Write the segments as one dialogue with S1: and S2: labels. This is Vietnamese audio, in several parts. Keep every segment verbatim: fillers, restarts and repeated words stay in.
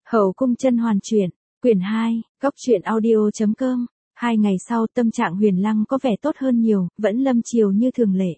S1: Hậu cung甄hoàn truyện, quyển hai, góc truyện audio.com. Hai ngày sau tâm trạng Huyền Lăng có vẻ tốt hơn nhiều, vẫn lâm chiều như thường lệ.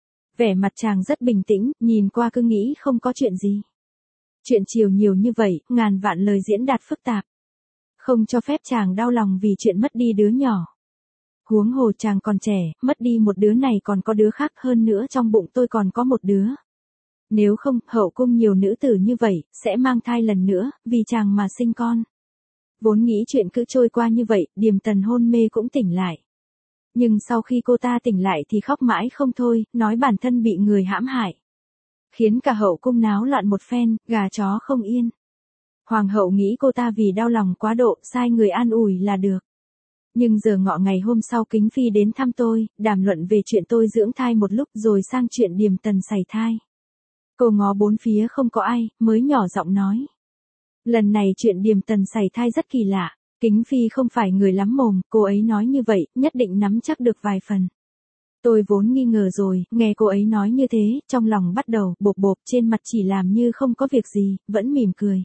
S1: Vẻ mặt chàng rất bình tĩnh, nhìn qua cứ nghĩ không có chuyện gì. Chuyện chiều nhiều như vậy, ngàn vạn lời diễn đạt phức tạp. Không cho phép chàng đau lòng vì chuyện mất đi đứa nhỏ. Huống hồ chàng còn trẻ, mất đi một đứa này còn có đứa khác, hơn nữa trong bụng tôi còn có một đứa. Nếu không, hậu cung nhiều nữ tử như vậy, sẽ mang thai lần nữa, vì chàng mà sinh con. Vốn nghĩ chuyện cứ trôi qua như vậy, Điềm Tần hôn mê cũng tỉnh lại. Nhưng sau khi cô ta tỉnh lại thì khóc mãi không thôi, nói bản thân bị người hãm hại. Khiến cả hậu cung náo loạn một phen, gà chó không yên. Hoàng hậu nghĩ cô ta vì đau lòng quá độ, sai người an ủi là được. Nhưng giờ ngọ ngày hôm sau Kính Phi đến thăm tôi, đàm luận về chuyện tôi dưỡng thai một lúc rồi sang chuyện Điềm Tần sảy thai. Cô ngó bốn phía không có ai, mới nhỏ giọng nói. Lần này chuyện Điềm Tần sảy thai rất kỳ lạ. Kính Phi không phải người lắm mồm, cô ấy nói như vậy, nhất định nắm chắc được vài phần. Tôi vốn nghi ngờ rồi, nghe cô ấy nói như thế, trong lòng bắt đầu bộp bộp, trên mặt chỉ làm như không có việc gì, vẫn mỉm cười.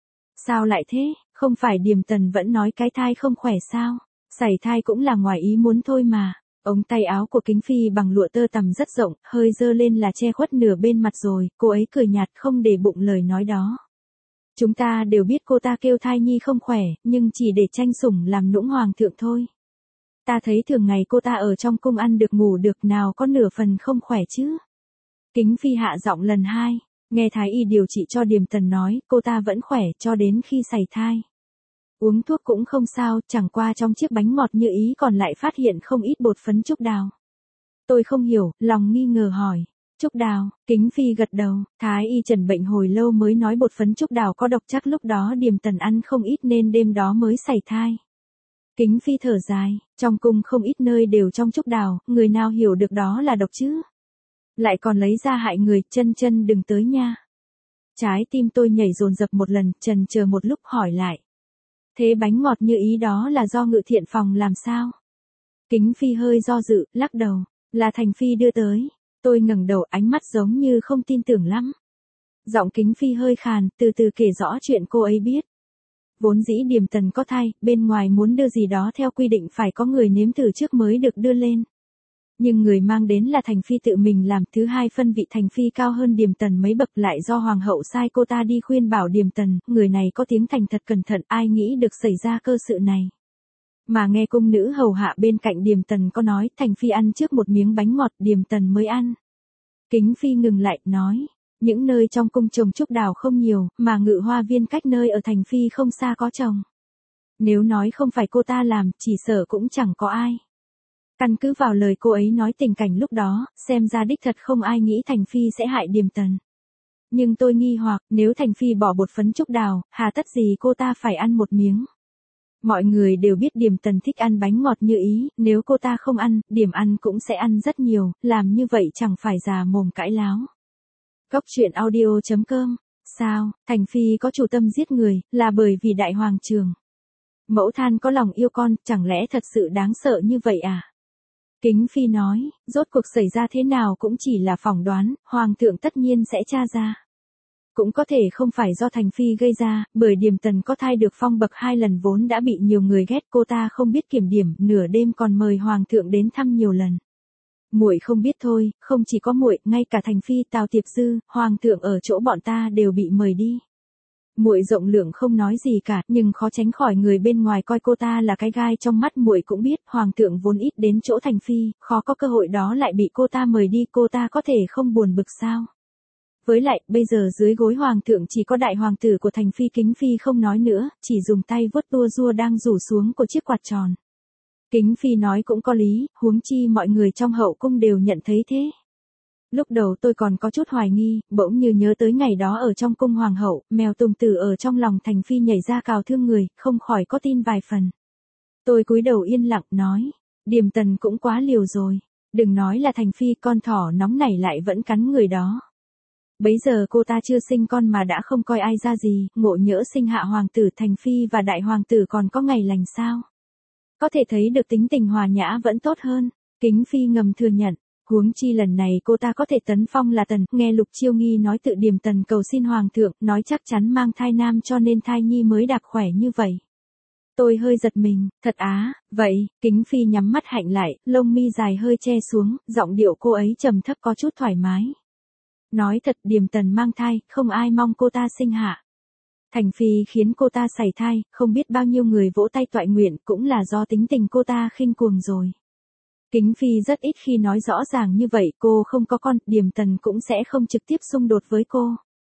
S1: Sao lại thế, không phải Điềm Tần vẫn nói cái thai không khỏe sao? Sảy thai cũng là ngoài ý muốn thôi mà. Ống tay áo của Kính Phi bằng lụa tơ tằm rất rộng, hơi dơ lên là che khuất nửa bên mặt rồi, cô ấy cười nhạt không để bụng lời nói đó. Chúng ta đều biết cô ta kêu thai nhi không khỏe, nhưng chỉ để tranh sủng làm nũng hoàng thượng thôi. Ta thấy thường ngày cô ta ở trong cung ăn được ngủ được, nào có nửa phần không khỏe chứ. Kính Phi hạ giọng lần hai, nghe thái y điều trị cho Điềm Tần nói, cô ta vẫn khỏe cho đến khi sảy thai. Uống thuốc cũng không sao, chẳng qua trong chiếc bánh ngọt như ý còn lại phát hiện không ít bột phấn trúc đào. Tôi không hiểu, lòng nghi ngờ hỏi. Trúc đào, Kính Phi gật đầu, thái y trần bệnh hồi lâu mới nói bột phấn trúc đào có độc, chắc lúc đó Điềm Tần ăn không ít nên đêm đó mới sảy thai. Kính Phi thở dài, trong cung không ít nơi đều trong trúc đào, người nào hiểu được đó là độc chứ? Lại còn lấy ra hại người, chân chân đừng tới nha. Trái tim tôi nhảy dồn dập một lần, chần chờ một lúc hỏi lại. Thế bánh ngọt như ý đó là do Ngự Thiện phòng làm sao? Kính Phi hơi do dự, lắc đầu, là Thành Phi đưa tới. Tôi ngẩng đầu, ánh mắt giống như không tin tưởng lắm. Giọng Kính Phi hơi khàn, từ từ kể rõ chuyện cô ấy biết. Vốn dĩ Điềm Tần có thai, bên ngoài muốn đưa gì đó theo quy định phải có người nếm thử trước mới được đưa lên. Nhưng người mang đến là Thành Phi tự mình làm, thứ hai phân vị Thành Phi cao hơn Điềm Tần mấy bậc, lại do Hoàng hậu sai cô ta đi khuyên bảo Điềm Tần, người này có tiếng thành thật cẩn thận, ai nghĩ được xảy ra cơ sự này. Mà nghe cung nữ hầu hạ bên cạnh Điềm Tần có nói, Thành Phi ăn trước một miếng bánh ngọt, Điềm Tần mới ăn. Kính Phi ngừng lại, nói, những nơi trong cung trồng trúc đào không nhiều, mà Ngự Hoa Viên cách nơi ở Thành Phi không xa có trồng. Nếu nói không phải cô ta làm, chỉ sợ cũng chẳng có ai. Căn cứ vào lời cô ấy nói tình cảnh lúc đó, xem ra đích thật không ai nghĩ Thành Phi sẽ hại Điềm Tần. Nhưng tôi nghi hoặc, nếu Thành Phi bỏ bột phấn trúc đào, hà tất gì cô ta phải ăn một miếng. Mọi người đều biết Điềm Tần thích ăn bánh ngọt như ý, nếu cô ta không ăn, Điềm ăn cũng sẽ ăn rất nhiều, làm như vậy chẳng phải già mồm cãi láo. Góc truyện audio.com. Sao, Thành Phi có chủ tâm giết người, là bởi vì đại hoàng trường. Mẫu than có lòng yêu con, chẳng lẽ thật sự đáng sợ như vậy à? Kính Phi nói, rốt cuộc xảy ra thế nào cũng chỉ là phỏng đoán, hoàng thượng tất nhiên sẽ tra ra. Cũng có thể không phải do Thành Phi gây ra, bởi Điềm Tần có thai được phong bậc hai lần vốn đã bị nhiều người ghét, cô ta không biết kiểm điểm, nửa đêm còn mời hoàng thượng đến thăm nhiều lần. Muội không biết thôi, không chỉ có muội, ngay cả Thành Phi, Tào Tiệp Dư, hoàng thượng ở chỗ bọn ta đều bị mời đi. Muội rộng lượng không nói gì cả, nhưng khó tránh khỏi người bên ngoài coi cô ta là cái gai trong mắt. Muội cũng biết, hoàng thượng vốn ít đến chỗ Thành Phi, khó có cơ hội đó lại bị cô ta mời đi, cô ta có thể không buồn bực sao? Với lại, bây giờ dưới gối hoàng thượng chỉ có đại hoàng tử của Thành Phi. Kính Phi không nói nữa, chỉ dùng tay vuốt tua rua đang rủ xuống của chiếc quạt tròn. Kính Phi nói cũng có lý, huống chi mọi người trong hậu cung đều nhận thấy thế. Lúc đầu tôi còn có chút hoài nghi, bỗng như nhớ tới ngày đó ở trong cung hoàng hậu, mèo Tùng Tử ở trong lòng Thành Phi nhảy ra cào thương người, không khỏi có tin vài phần. Tôi cúi đầu yên lặng nói, Điềm Tần cũng quá liều rồi, đừng nói là Thành Phi, con thỏ nóng này lại vẫn cắn người đó. Bấy giờ cô ta chưa sinh con mà đã không coi ai ra gì, ngộ nhỡ sinh hạ hoàng tử, Thành Phi và đại hoàng tử còn có ngày lành sao? Có thể thấy được tính tình hòa nhã vẫn tốt hơn. Kính Phi ngầm thừa nhận, Huống chi lần này cô ta có thể tấn phong là tần, nghe Lục Chiêu Nghi nói tự Điềm Tần cầu xin hoàng thượng, nói chắc chắn mang thai nam cho nên thai nhi mới đặc khỏe như vậy. Tôi hơi giật mình, thật á, vậy, Kính Phi nhắm mắt hạnh lại, lông mi dài hơi che xuống, giọng điệu cô ấy trầm thấp có chút thoải mái. Nói thật Điềm Tần mang thai, không ai mong cô ta sinh hạ. Thành Phi khiến cô ta sảy thai, không biết bao nhiêu người vỗ tay toại nguyện, cũng là do tính tình cô ta khinh cuồng rồi. Kính Phi rất ít khi nói rõ ràng như vậy, cô không có con, Điềm Tần cũng sẽ không trực tiếp xung đột với cô.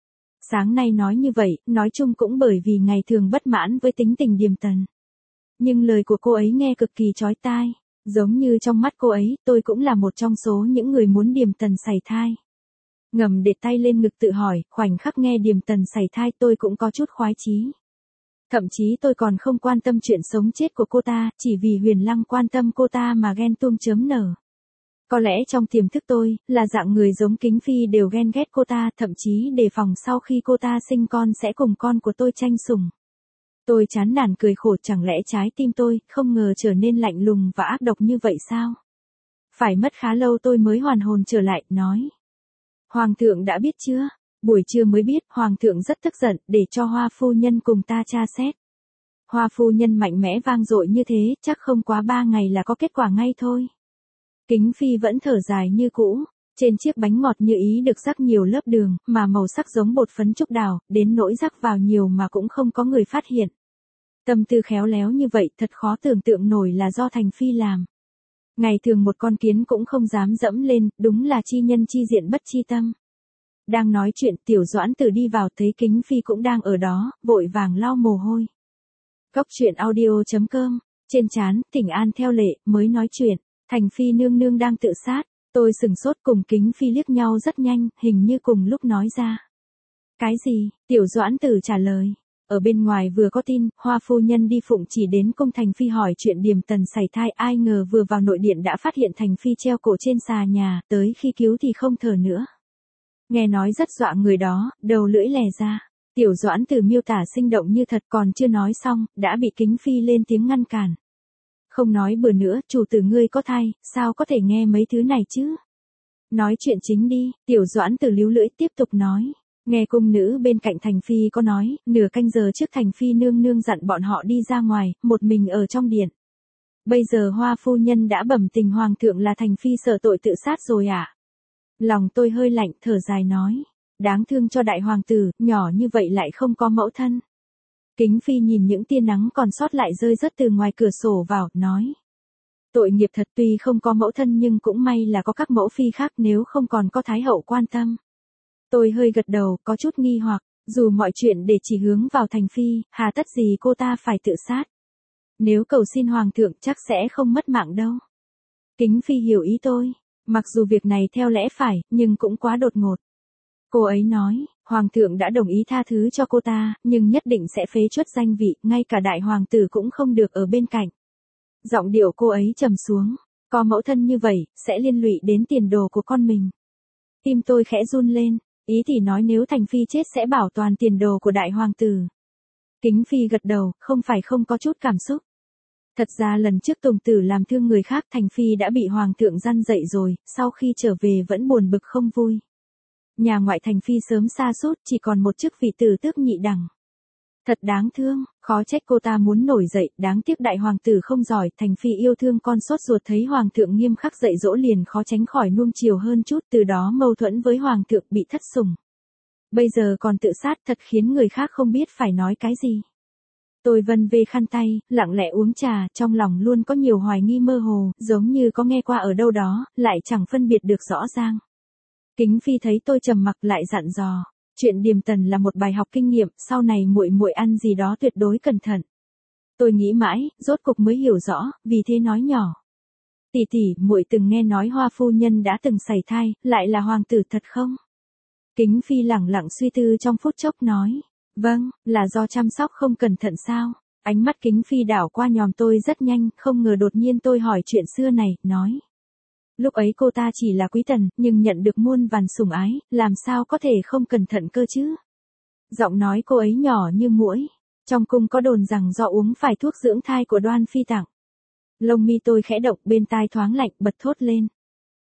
S1: Sáng nay nói như vậy, nói chung cũng bởi vì ngày thường bất mãn với tính tình Điềm Tần. Nhưng lời của cô ấy nghe cực kỳ chói tai, giống như trong mắt cô ấy, tôi cũng là một trong số những người muốn Điềm Tần sảy thai. Ngầm để tay lên ngực tự hỏi, khoảnh khắc nghe Điềm Tần sảy thai tôi cũng có chút khoái chí. Thậm chí tôi còn không quan tâm chuyện sống chết của cô ta, chỉ vì Huyền Lăng quan tâm cô ta mà ghen tuông chớm nở. Có lẽ trong tiềm thức tôi, là dạng người giống Kính Phi đều ghen ghét cô ta, thậm chí đề phòng sau khi cô ta sinh con sẽ cùng con của tôi tranh sủng. Tôi chán nản cười khổ, chẳng lẽ trái tim tôi không ngờ trở nên lạnh lùng và ác độc như vậy sao? Phải mất khá lâu tôi mới hoàn hồn trở lại, nói. Hoàng thượng đã biết chưa? Buổi trưa mới biết, Hoàng thượng rất tức giận, để cho Hoa phu nhân cùng ta tra xét. Hoa phu nhân mạnh mẽ vang dội như thế, chắc không quá ba ngày là có kết quả ngay thôi. Kính Phi vẫn thở dài như cũ, trên chiếc bánh ngọt như ý được rắc nhiều lớp đường, mà màu sắc giống bột phấn trúc đào, đến nỗi rắc vào nhiều mà cũng không có người phát hiện. Tâm tư khéo léo như vậy thật khó tưởng tượng nổi là do Thành Phi làm. Ngày thường một con kiến cũng không dám dẫm lên, đúng là chi nhân chi diện bất chi tâm. Đang nói chuyện Tiểu Doãn Tử đi vào thấy Kính Phi cũng đang ở đó, vội vàng lau mồ hôi. Cốc truyện audio chấm com, trên trán, Thỉnh An theo lệ, mới nói chuyện, Thành Phi nương nương đang tự sát, tôi sừng sốt cùng Kính Phi liếc nhau rất nhanh, hình như cùng lúc nói ra. Cái gì? Tiểu Doãn Tử trả lời. Ở bên ngoài vừa có tin, Hoa phu nhân đi phụng chỉ đến cung Thành Phi hỏi chuyện Điềm Tần sảy thai, ai ngờ vừa vào nội điện đã phát hiện Thành Phi treo cổ trên xà nhà, tới khi cứu thì không thở nữa. Nghe nói rất dọa người đó, đầu lưỡi lè ra. Tiểu Doãn Tử miêu tả sinh động như thật, còn chưa nói xong, đã bị Kính Phi lên tiếng ngăn cản. Không nói bừa nữa, chủ tử ngươi có thai, sao có thể nghe mấy thứ này chứ? Nói chuyện chính đi, Tiểu Doãn Tử líu lưỡi tiếp tục nói. Nghe cung nữ bên cạnh Thành Phi có nói, nửa canh giờ trước Thành Phi nương nương dặn bọn họ đi ra ngoài, một mình ở trong điện. Bây giờ Hoa phu nhân đã bẩm tình Hoàng thượng là Thành Phi sợ tội tự sát rồi à? Lòng tôi hơi lạnh, thở dài nói. Đáng thương cho đại hoàng tử, nhỏ như vậy lại không có mẫu thân. Kính Phi nhìn những tia nắng còn sót lại rơi rớt từ ngoài cửa sổ vào, nói. Tội nghiệp thật, tuy không có mẫu thân nhưng cũng may là có các mẫu phi khác, nếu không còn có Thái hậu quan tâm. Tôi hơi gật đầu, có chút nghi hoặc, dù mọi chuyện để chỉ hướng vào Thành Phi, hà tất gì cô ta phải tự sát. Nếu cầu xin Hoàng thượng chắc sẽ không mất mạng đâu. Kính Phi hiểu ý tôi, mặc dù việc này theo lẽ phải, nhưng cũng quá đột ngột. Cô ấy nói, Hoàng thượng đã đồng ý tha thứ cho cô ta, nhưng nhất định sẽ phế truất danh vị, ngay cả đại hoàng tử cũng không được ở bên cạnh. Giọng điệu cô ấy trầm xuống, có mẫu thân như vậy, sẽ liên lụy đến tiền đồ của con mình. Tim tôi khẽ run lên, ý thì nói nếu Thành Phi chết sẽ bảo toàn tiền đồ của đại hoàng tử. Kính Phi gật đầu, không phải không có chút cảm xúc. Thật ra lần trước Tùng Tử làm thương người khác, Thành Phi đã bị Hoàng thượng răn dậy rồi, sau khi trở về vẫn buồn bực không vui. Nhà ngoại Thành Phi sớm sa sút, chỉ còn một chức vị tử tước nhị đẳng. Thật đáng thương, khó trách cô ta muốn nổi dậy, đáng tiếc đại hoàng tử không giỏi, Thành Phi yêu thương con sốt ruột thấy Hoàng thượng nghiêm khắc dạy dỗ liền khó tránh khỏi nuông chiều hơn chút, từ đó mâu thuẫn với Hoàng thượng bị thất sủng. Bây giờ còn tự sát thật khiến người khác không biết phải nói cái gì. Tôi vân về khăn tay, lặng lẽ uống trà, trong lòng luôn có nhiều hoài nghi mơ hồ, giống như có nghe qua ở đâu đó, lại chẳng phân biệt được rõ ràng. Kính Phi thấy tôi trầm mặc lại dặn dò, chuyện Điềm Tần là một bài học kinh nghiệm, sau này muội muội ăn gì đó tuyệt đối cẩn thận. Tôi nghĩ mãi, rốt cục mới hiểu rõ, vì thế nói nhỏ. Tỷ tỷ, muội từng nghe nói Hoa phu nhân đã từng sảy thai, lại là hoàng tử thật không? Kính Phi lẳng lặng suy tư trong phút chốc nói. Vâng, là do chăm sóc không cẩn thận sao? Ánh mắt Kính Phi đảo qua nhòm tôi rất nhanh, không ngờ đột nhiên tôi hỏi chuyện xưa này, nói. Lúc ấy cô ta chỉ là quý tần, nhưng nhận được muôn vàn sủng ái, làm sao có thể không cẩn thận cơ chứ? Giọng nói cô ấy nhỏ như muỗi. Trong cung có đồn rằng do uống phải thuốc dưỡng thai của Đoan Phi tặng. Lông mi tôi khẽ động, bên tai thoáng lạnh, bật thốt lên.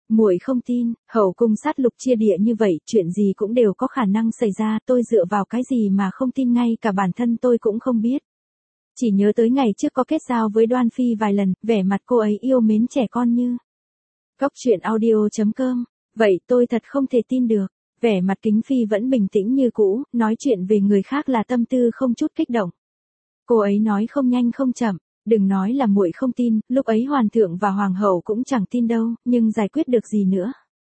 S1: Muội không tin, hậu cung sát lục chia địa như vậy, chuyện gì cũng đều có khả năng xảy ra, tôi dựa vào cái gì mà không tin, ngay cả bản thân tôi cũng không biết. Chỉ nhớ tới ngày trước có kết giao với Đoan Phi vài lần, vẻ mặt cô ấy yêu mến trẻ con như. Góc truyện audio chấm com, vậy tôi thật không thể tin được. Vẻ mặt Kính Phi vẫn bình tĩnh như cũ, nói chuyện về người khác là tâm tư không chút kích động. Cô ấy nói không nhanh không chậm, đừng nói là muội không tin, lúc ấy hoàng thượng và hoàng hậu cũng chẳng tin đâu, nhưng giải quyết được gì nữa.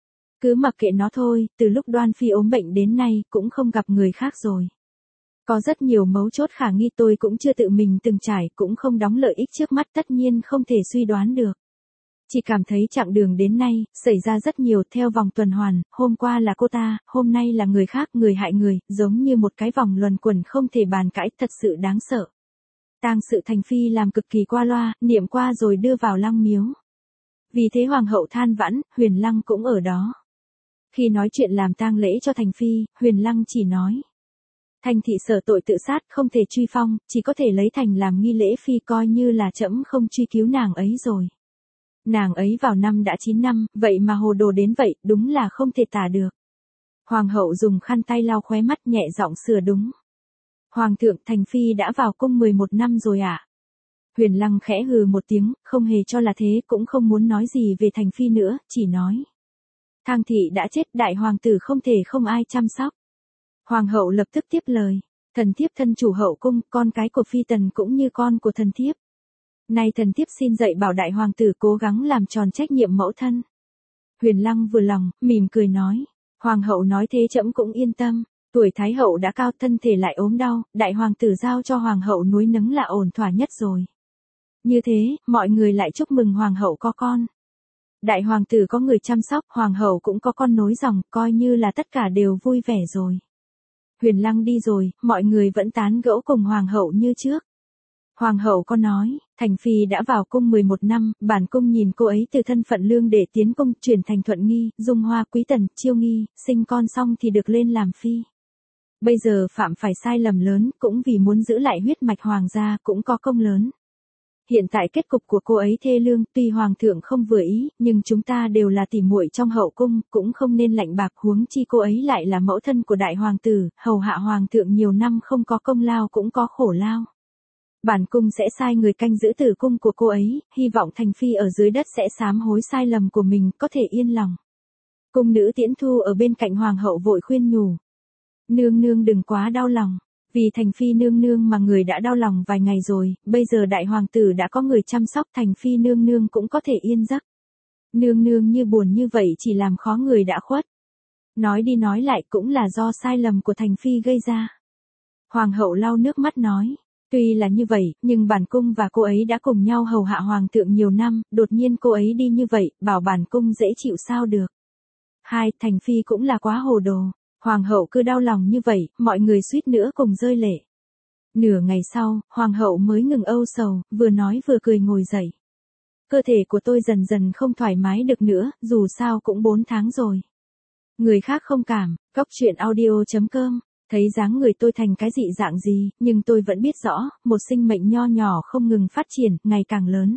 S1: Cứ mặc kệ nó thôi, từ lúc Đoan Phi ốm bệnh đến nay cũng không gặp người khác rồi. Có rất nhiều mấu chốt khả nghi tôi cũng chưa tự mình từng trải, cũng không đóng lợi ích trước mắt, tất nhiên không thể suy đoán được. Chỉ cảm thấy chặng đường đến nay, xảy ra rất nhiều theo vòng tuần hoàn, hôm qua là cô ta, hôm nay là người khác, người hại người, giống như một cái vòng luẩn quẩn không thể bàn cãi, thật sự đáng sợ. Tang sự Thành Phi làm cực kỳ qua loa, niệm qua rồi đưa vào lăng miếu. Vì thế hoàng hậu than vãn, Huyền Lăng cũng ở đó. Khi nói chuyện làm tang lễ cho Thành Phi, Huyền Lăng chỉ nói. Thành thị sợ tội tự sát, không thể truy phong, chỉ có thể lấy Thành làm nghi lễ phi, coi như là trẫm không truy cứu nàng ấy rồi. Nàng ấy vào năm đã chín năm, vậy mà hồ đồ đến vậy, đúng là không thể tả được. Hoàng hậu dùng khăn tay lau khóe mắt, nhẹ giọng sửa đúng. Hoàng thượng, Thành Phi đã vào cung mười một năm rồi ạ. À? Huyền Lăng khẽ hừ một tiếng, không hề cho là thế, cũng không muốn nói gì về Thành Phi nữa, chỉ nói. Thang thị đã chết, đại hoàng tử không thể không ai chăm sóc. Hoàng hậu lập tức tiếp lời. Thần thiếp thân chủ hậu cung, con cái của phi tần cũng như con của thần thiếp. Nay thần thiếp xin dạy bảo đại hoàng tử cố gắng làm tròn trách nhiệm mẫu thân. Huyền Lăng vừa lòng, mỉm cười nói. Hoàng hậu nói thế trẫm cũng yên tâm. Tuổi thái hậu đã cao, thân thể lại ốm đau, đại hoàng tử giao cho hoàng hậu nuôi nấng là ổn thỏa nhất rồi. Như thế, mọi người lại chúc mừng hoàng hậu có con. Đại hoàng tử có người chăm sóc, hoàng hậu cũng có con nối dòng, coi như là tất cả đều vui vẻ rồi. Huyền Lăng đi rồi, mọi người vẫn tán gẫu cùng hoàng hậu như trước. Hoàng hậu có nói, Thành Phi đã vào cung mười một năm, bản cung nhìn cô ấy từ thân phận lương để tiến cung, chuyển thành Thuận Nghi, Dung Hoa, Quý Tần, Chiêu Nghi, sinh con xong thì được lên làm phi. Bây giờ phạm phải sai lầm lớn, cũng vì muốn giữ lại huyết mạch hoàng gia, cũng có công lớn. Hiện tại kết cục của cô ấy thê lương, tuy hoàng thượng không vừa ý, nhưng chúng ta đều là tỉ muội trong hậu cung, cũng không nên lạnh bạc, huống chi cô ấy lại là mẫu thân của đại hoàng tử, hầu hạ hoàng thượng nhiều năm, không có công lao cũng có khổ lao. Bản cung sẽ sai người canh giữ tử cung của cô ấy, hy vọng Thành Phi ở dưới đất sẽ sám hối sai lầm của mình, có thể yên lòng. Cung nữ Tiễn Thu ở bên cạnh hoàng hậu vội khuyên nhủ. Nương nương đừng quá đau lòng, vì Thành Phi nương nương mà người đã đau lòng vài ngày rồi, bây giờ đại hoàng tử đã có người chăm sóc, Thành Phi nương nương cũng có thể yên giấc. Nương nương như buồn như vậy chỉ làm khó người đã khuất. Nói đi nói lại cũng là do sai lầm của Thành Phi gây ra. Hoàng hậu lau nước mắt nói. Tuy là như vậy, nhưng bản cung và cô ấy đã cùng nhau hầu hạ hoàng thượng nhiều năm, đột nhiên cô ấy đi như vậy, bảo bản cung dễ chịu sao được. Hai, Thành Phi cũng là quá hồ đồ. Hoàng hậu cứ đau lòng như vậy, mọi người suýt nữa cùng rơi lệ. Nửa ngày sau, hoàng hậu mới ngừng âu sầu, vừa nói vừa cười ngồi dậy. Cơ thể của tôi dần dần không thoải mái được nữa, dù sao cũng bốn tháng rồi. Người khác không cảm, góc truyện audio chấm com. Thấy dáng người tôi thành cái dị dạng gì, nhưng tôi vẫn biết rõ, một sinh mệnh nho nhỏ không ngừng phát triển, ngày càng lớn.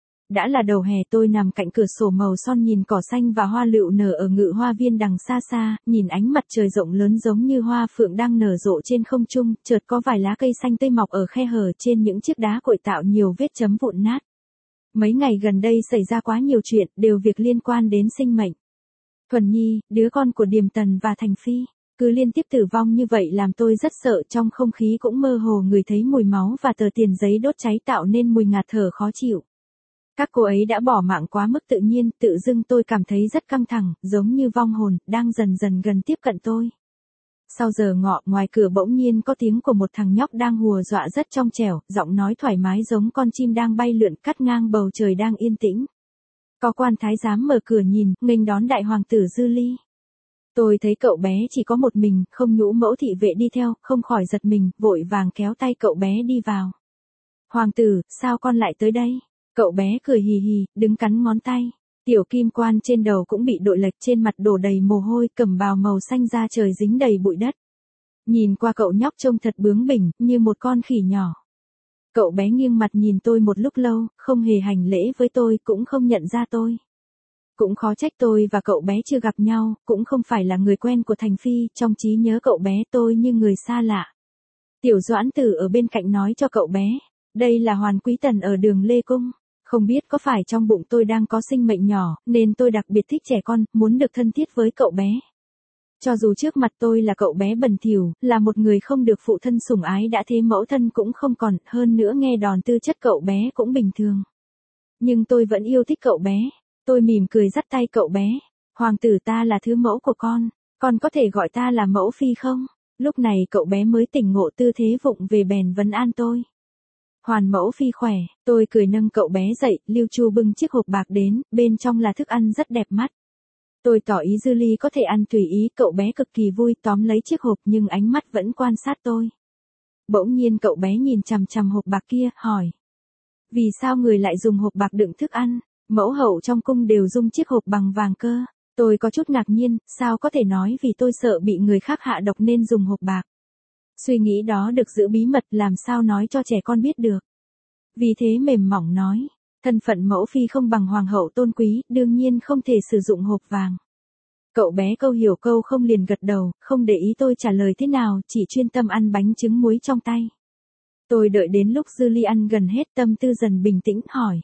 S1: Đã là đầu hè, tôi nằm cạnh cửa sổ màu son nhìn cỏ xanh và hoa lựu nở ở ngự hoa viên đằng xa xa, nhìn ánh mặt trời rộng lớn giống như hoa phượng đang nở rộ trên không trung, chợt có vài lá cây xanh tươi mọc ở khe hở trên những chiếc đá cội tạo nhiều vết chấm vụn nát. Mấy ngày gần đây xảy ra quá nhiều chuyện, đều việc liên quan đến sinh mệnh. Thuần Nhi, đứa con của Điềm Tần và Thành Phi. Cứ liên tiếp tử vong như vậy làm tôi rất sợ, trong không khí cũng mơ hồ ngửi thấy mùi máu và tờ tiền giấy đốt cháy tạo nên mùi ngạt thở khó chịu. Các cô ấy đã bỏ mạng quá mức tự nhiên, tự dưng tôi cảm thấy rất căng thẳng, giống như vong hồn, đang dần dần gần tiếp cận tôi. Sau giờ ngọ, ngoài cửa bỗng nhiên có tiếng của một thằng nhóc đang hùa dọa rất trong trẻo, giọng nói thoải mái giống con chim đang bay lượn cắt ngang bầu trời đang yên tĩnh. Có quan thái giám mở cửa nhìn, nghênh đón đại hoàng tử Dư Ly. Tôi thấy cậu bé chỉ có một mình, không nhũ mẫu thị vệ đi theo, không khỏi giật mình, vội vàng kéo tay cậu bé đi vào. Hoàng tử, sao con lại tới đây? Cậu bé cười hì hì, đứng cắn ngón tay. Tiểu kim quan trên đầu cũng bị đội lệch, trên mặt đổ đầy mồ hôi, cẩm bào màu xanh da trời dính đầy bụi đất. Nhìn qua cậu nhóc trông thật bướng bỉnh, như một con khỉ nhỏ. Cậu bé nghiêng mặt nhìn tôi một lúc lâu, không hề hành lễ với tôi, cũng không nhận ra tôi. Cũng khó trách tôi và cậu bé chưa gặp nhau, cũng không phải là người quen của Thành Phi, trong trí nhớ cậu bé tôi như người xa lạ. Tiểu Doãn Tử ở bên cạnh nói cho cậu bé, đây là Hoàn Quý Tần ở đường Lê Cung. Không biết có phải trong bụng tôi đang có sinh mệnh nhỏ, nên tôi đặc biệt thích trẻ con, muốn được thân thiết với cậu bé. Cho dù trước mặt tôi là cậu bé bẩn thỉu, là một người không được phụ thân sủng ái đã thế mẫu thân cũng không còn, hơn nữa nghe đòn tư chất cậu bé cũng bình thường. Nhưng tôi vẫn yêu thích cậu bé. Tôi mỉm cười dắt tay cậu bé. Hoàng tử ta là thứ mẫu của con, con có thể gọi ta là mẫu phi không? Lúc này cậu bé mới tỉnh ngộ tư thế vụng về bèn vấn an tôi. Hoàn mẫu phi khỏe, tôi cười nâng cậu bé dậy, Lưu Chu bưng chiếc hộp bạc đến, bên trong là thức ăn rất đẹp mắt. Tôi tỏ ý Dư Ly có thể ăn tùy ý, cậu bé cực kỳ vui tóm lấy chiếc hộp nhưng ánh mắt vẫn quan sát tôi. Bỗng nhiên cậu bé nhìn chằm chằm hộp bạc kia, hỏi. Vì sao người lại dùng hộp bạc đựng thức ăn? Mẫu hậu trong cung đều dùng chiếc hộp bằng vàng cơ. Tôi có chút ngạc nhiên, sao có thể nói vì tôi sợ bị người khác hạ độc nên dùng hộp bạc. Suy nghĩ đó được giữ bí mật làm sao nói cho trẻ con biết được. Vì thế mềm mỏng nói, thân phận mẫu phi không bằng hoàng hậu tôn quý, đương nhiên không thể sử dụng hộp vàng. Cậu bé câu hiểu câu không liền gật đầu, không để ý tôi trả lời thế nào, chỉ chuyên tâm ăn bánh trứng muối trong tay. Tôi đợi đến lúc Dư Ly ăn gần hết tâm tư dần bình tĩnh, hỏi.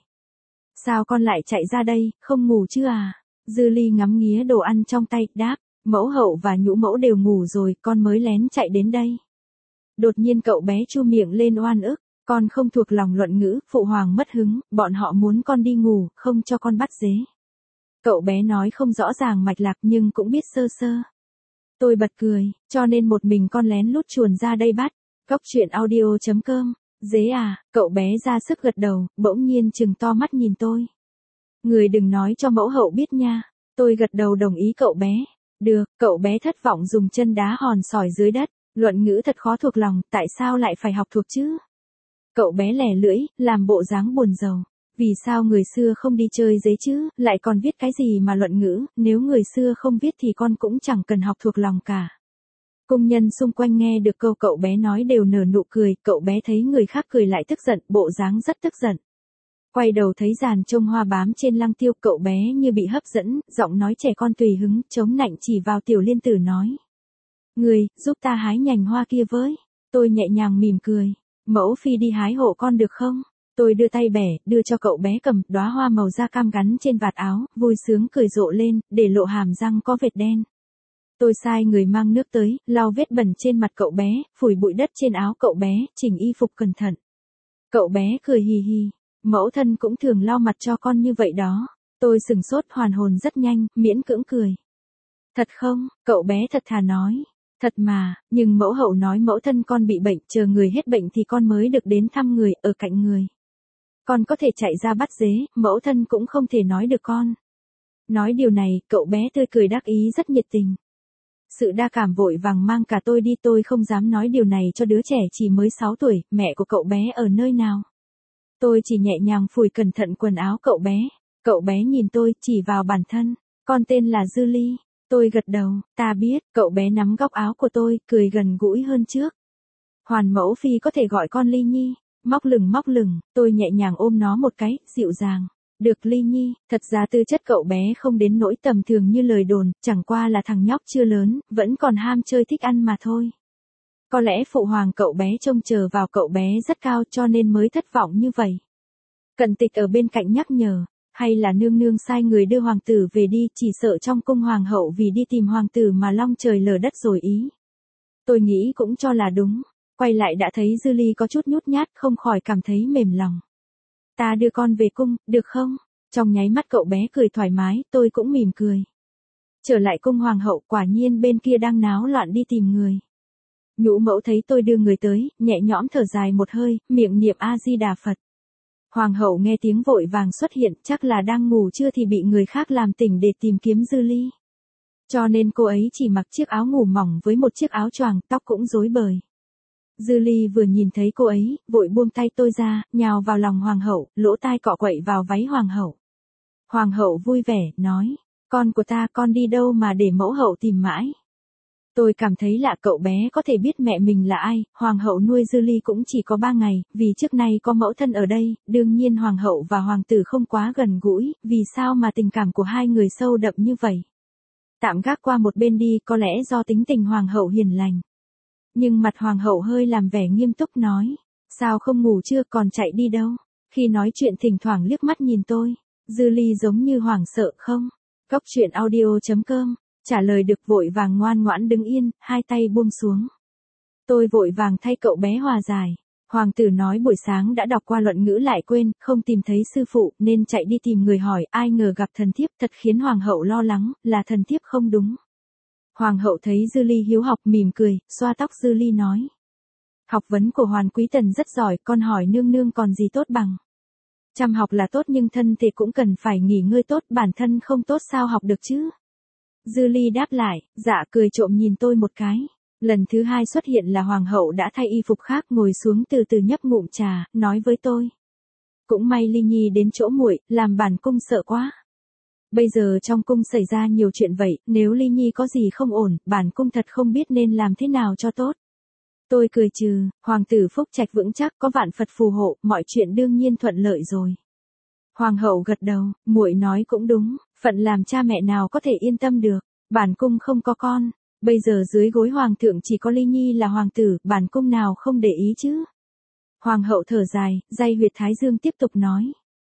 S1: Sao con lại chạy ra đây, không ngủ chưa à? Dư Ly ngắm nghía đồ ăn trong tay, đáp, mẫu hậu và nhũ mẫu đều ngủ rồi, con mới lén chạy đến đây. Đột nhiên cậu bé chu miệng lên oan ức, con không thuộc lòng luận ngữ, phụ hoàng mất hứng, bọn họ muốn con đi ngủ, không cho con bắt dế. Cậu bé nói không rõ ràng mạch lạc nhưng cũng biết sơ sơ. Tôi bật cười, cho nên một mình con lén lút chuồn ra đây bắt. Cóc truyện audio chấm com. Dế à, cậu bé ra sức gật đầu, bỗng nhiên trừng to mắt nhìn tôi. Người đừng nói cho mẫu hậu biết nha. Tôi gật đầu đồng ý cậu bé. Được, cậu bé thất vọng dùng chân đá hòn sỏi dưới đất. Luận ngữ thật khó thuộc lòng, tại sao lại phải học thuộc chứ? Cậu bé lẻ lưỡi, làm bộ dáng buồn rầu. Vì sao người xưa không đi chơi giấy chứ, lại còn viết cái gì mà luận ngữ, nếu người xưa không viết thì con cũng chẳng cần học thuộc lòng cả. Cung nhân xung quanh nghe được câu cậu bé nói đều nở nụ cười, cậu bé thấy người khác cười lại tức giận, bộ dáng rất tức giận. Quay đầu thấy dàn trông hoa bám trên lăng tiêu, cậu bé như bị hấp dẫn, giọng nói trẻ con tùy hứng, chống nạnh chỉ vào Tiểu Liên Tử nói. Người, giúp ta hái nhành hoa kia với. Tôi nhẹ nhàng mỉm cười. Mẫu phi đi hái hộ con được không? Tôi đưa tay bẻ, đưa cho cậu bé cầm, đóa hoa màu da cam gắn trên vạt áo, vui sướng cười rộ lên, để lộ hàm răng có vệt đen. Tôi sai người mang nước tới, lau vết bẩn trên mặt cậu bé, phủi bụi đất trên áo cậu bé, chỉnh y phục cẩn thận. Cậu bé cười hì hì, mẫu thân cũng thường lau mặt cho con như vậy đó. Tôi sừng sốt hoàn hồn rất nhanh, miễn cưỡng cười. Thật không? Cậu bé thật thà nói. Thật mà, nhưng mẫu hậu nói mẫu thân con bị bệnh, chờ người hết bệnh thì con mới được đến thăm người, ở cạnh người. Con có thể chạy ra bắt dế, mẫu thân cũng không thể nói được con. Nói điều này, cậu bé tươi cười đắc ý rất nhiệt tình. Sự đa cảm vội vàng mang cả tôi đi, tôi không dám nói điều này cho đứa trẻ chỉ mới sáu tuổi, mẹ của cậu bé ở nơi nào. Tôi chỉ nhẹ nhàng phủi cẩn thận quần áo cậu bé. Cậu bé nhìn tôi, chỉ vào bản thân. Con tên là Dư Ly. Tôi gật đầu, ta biết, cậu bé nắm góc áo của tôi, cười gần gũi hơn trước. Hoàn mẫu phi có thể gọi con Ly Nhi. Móc lửng móc lửng, tôi nhẹ nhàng ôm nó một cái, dịu dàng. Được Ly Nhi, thật ra tư chất cậu bé không đến nỗi tầm thường như lời đồn, chẳng qua là thằng nhóc chưa lớn, vẫn còn ham chơi thích ăn mà thôi. Có lẽ phụ hoàng cậu bé trông chờ vào cậu bé rất cao cho nên mới thất vọng như vậy. Cận Tịch ở bên cạnh nhắc nhở, hay là nương nương sai người đưa hoàng tử về đi, chỉ sợ trong cung hoàng hậu vì đi tìm hoàng tử mà long trời lở đất rồi ý. Tôi nghĩ cũng cho là đúng, quay lại đã thấy Dư Ly có chút nhút nhát, không khỏi cảm thấy mềm lòng. Ta đưa con về cung, được không? Trong nháy mắt cậu bé cười thoải mái, tôi cũng mỉm cười. Trở lại cung hoàng hậu, quả nhiên bên kia đang náo loạn đi tìm người. Nhũ mẫu thấy tôi đưa người tới, nhẹ nhõm thở dài một hơi, miệng niệm A-di-đà Phật. Hoàng hậu nghe tiếng vội vàng xuất hiện, chắc là đang ngủ trưa thì bị người khác làm tỉnh để tìm kiếm Dư Ly. Cho nên cô ấy chỉ mặc chiếc áo ngủ mỏng với một chiếc áo choàng, tóc cũng rối bời. Dư Ly vừa nhìn thấy cô ấy, vội buông tay tôi ra, nhào vào lòng hoàng hậu, lỗ tai cọ quậy vào váy hoàng hậu. Hoàng hậu vui vẻ, nói, con của ta, con đi đâu mà để mẫu hậu tìm mãi. Tôi cảm thấy lạ, cậu bé có thể biết mẹ mình là ai. Hoàng hậu nuôi Dư Ly cũng chỉ có ba ngày, vì trước nay có mẫu thân ở đây, đương nhiên hoàng hậu và hoàng tử không quá gần gũi, vì sao mà tình cảm của hai người sâu đậm như vậy. Tạm gác qua một bên đi, có lẽ do tính tình hoàng hậu hiền lành. Nhưng mặt hoàng hậu hơi làm vẻ nghiêm túc nói, sao không ngủ chưa, còn chạy đi đâu? Khi nói chuyện thỉnh thoảng liếc mắt nhìn tôi. Dư Ly giống như hoảng sợ không? Cốc truyện audio chấm com, trả lời được vội vàng ngoan ngoãn đứng yên, hai tay buông xuống. Tôi vội vàng thay cậu bé hòa giải. Hoàng tử nói buổi sáng đã đọc qua luận ngữ lại quên, không tìm thấy sư phụ, nên chạy đi tìm người hỏi, ai ngờ gặp thần thiếp, thật khiến hoàng hậu lo lắng, là thần thiếp không đúng. Hoàng hậu thấy Dư Ly hiếu học mỉm cười, xoa tóc Dư Ly nói. Học vấn của Hoàn Quý Tần rất giỏi, con hỏi nương nương còn gì tốt bằng. Chăm học là tốt nhưng thân thể cũng cần phải nghỉ ngơi tốt, bản thân không tốt sao học được chứ. Dư Ly đáp lại, dạ, cười trộm nhìn tôi một cái. Lần thứ hai xuất hiện là hoàng hậu đã thay y phục khác, ngồi xuống từ từ nhấp ngụm trà, nói với tôi. Cũng may Ly Nhi đến chỗ muội, làm bản cung sợ quá. Bây giờ trong cung xảy ra nhiều chuyện vậy, nếu Ly Nhi có gì không ổn, bản cung thật không biết nên làm thế nào cho tốt. Tôi cười trừ, hoàng tử phúc trạch vững chắc, có vạn Phật phù hộ, mọi chuyện đương nhiên thuận lợi rồi. Hoàng hậu gật đầu, muội nói cũng đúng, phận làm cha mẹ nào có thể yên tâm được, bản cung không có con, bây giờ dưới gối hoàng thượng chỉ có Ly Nhi là hoàng tử, bản cung nào không để ý chứ. Hoàng hậu thở dài, day huyệt thái dương tiếp tục nói.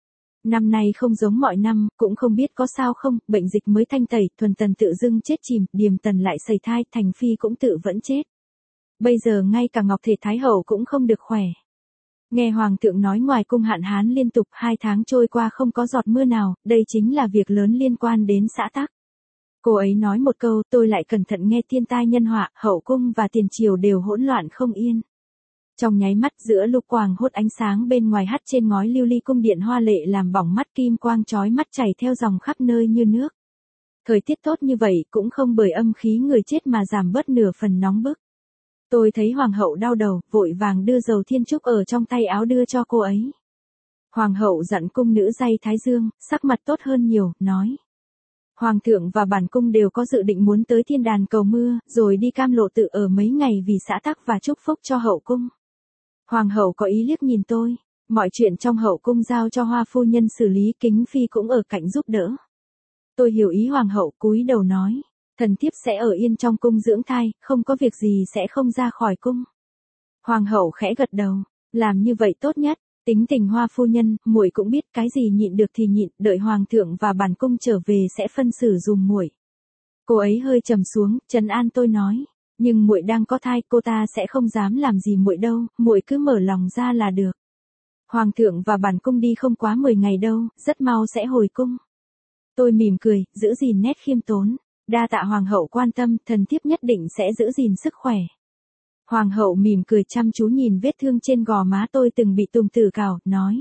S1: Năm nay không giống mọi năm, cũng không biết có sao không, bệnh dịch mới thanh tẩy, Thuần Tần tự dưng chết chìm, Điềm Tần lại sẩy thai, Thành Phi cũng tự vẫn chết. Bây giờ ngay cả Ngọc Thể Thái Hậu cũng không được khỏe. Nghe Hoàng thượng nói ngoài cung hạn hán liên tục hai tháng trôi qua không có giọt mưa nào, đây chính là việc lớn liên quan đến xã tắc. Cô ấy nói một câu, tôi lại cẩn thận nghe, thiên tai nhân họa, hậu cung và tiền triều đều hỗn loạn không yên. Trong nháy mắt giữa lúc quàng hốt ánh sáng bên ngoài hắt trên ngói lưu ly cung điện hoa lệ làm bỏng mắt, kim quang chói mắt chảy theo dòng khắp nơi như nước. Thời tiết tốt như vậy cũng không bởi âm khí người chết mà giảm bớt nửa phần nóng bức. Tôi thấy hoàng hậu đau đầu, vội vàng đưa dầu thiên trúc ở trong tay áo đưa cho cô ấy. Hoàng hậu dặn cung nữ day thái dương, sắc mặt tốt hơn nhiều, nói. Hoàng thượng và bản cung đều có dự định muốn tới thiên đàn cầu mưa, rồi đi Cam Lộ tự ở mấy ngày vì xã tắc và chúc phúc cho hậu cung. Hoàng hậu có ý liếc nhìn tôi, mọi chuyện trong hậu cung giao cho Hoa phu nhân xử lý, Kính Phi cũng ở cạnh giúp đỡ. Tôi hiểu ý hoàng hậu, cúi đầu nói. Thần thiếp sẽ ở yên trong cung dưỡng thai, không có việc gì sẽ không ra khỏi cung. Hoàng hậu khẽ gật đầu, làm như vậy tốt nhất, tính tình Hoa phu nhân, muội cũng biết cái gì nhịn được thì nhịn, đợi hoàng thượng và bản cung trở về sẽ phân xử dùm muội. Cô ấy hơi trầm xuống, trấn an tôi nói, nhưng muội đang có thai, cô ta sẽ không dám làm gì muội đâu, muội cứ mở lòng ra là được. Hoàng thượng và bản cung đi không quá mười ngày đâu, rất mau sẽ hồi cung. Tôi mỉm cười, giữ gìn nét khiêm tốn. Đa tạ hoàng hậu quan tâm, thần thiếp nhất định sẽ giữ gìn sức khỏe. Hoàng hậu mỉm cười chăm chú nhìn vết thương trên gò má tôi từng bị tùng tử cào, nói.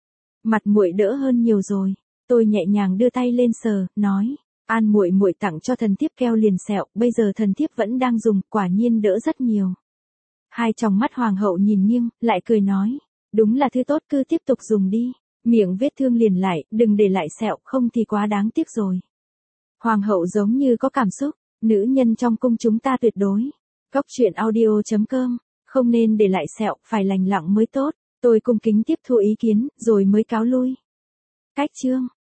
S1: Mặt muội đỡ hơn nhiều rồi. Tôi nhẹ nhàng đưa tay lên sờ, nói. An muội muội tặng cho thần thiếp keo liền sẹo, bây giờ thần thiếp vẫn đang dùng, quả nhiên đỡ rất nhiều. Hai tròng mắt hoàng hậu nhìn nghiêng, lại cười nói. Đúng là thứ tốt, cứ tiếp tục dùng đi. Miệng vết thương liền lại, đừng để lại sẹo, không thì quá đáng tiếc rồi. Hoàng hậu giống như có cảm xúc, nữ nhân trong cung chúng ta tuyệt đối. Cốc truyện audio chấm com, không nên để lại sẹo, phải lành lặng mới tốt. Tôi cung kính tiếp thu ý kiến, rồi mới cáo lui. Cách chương.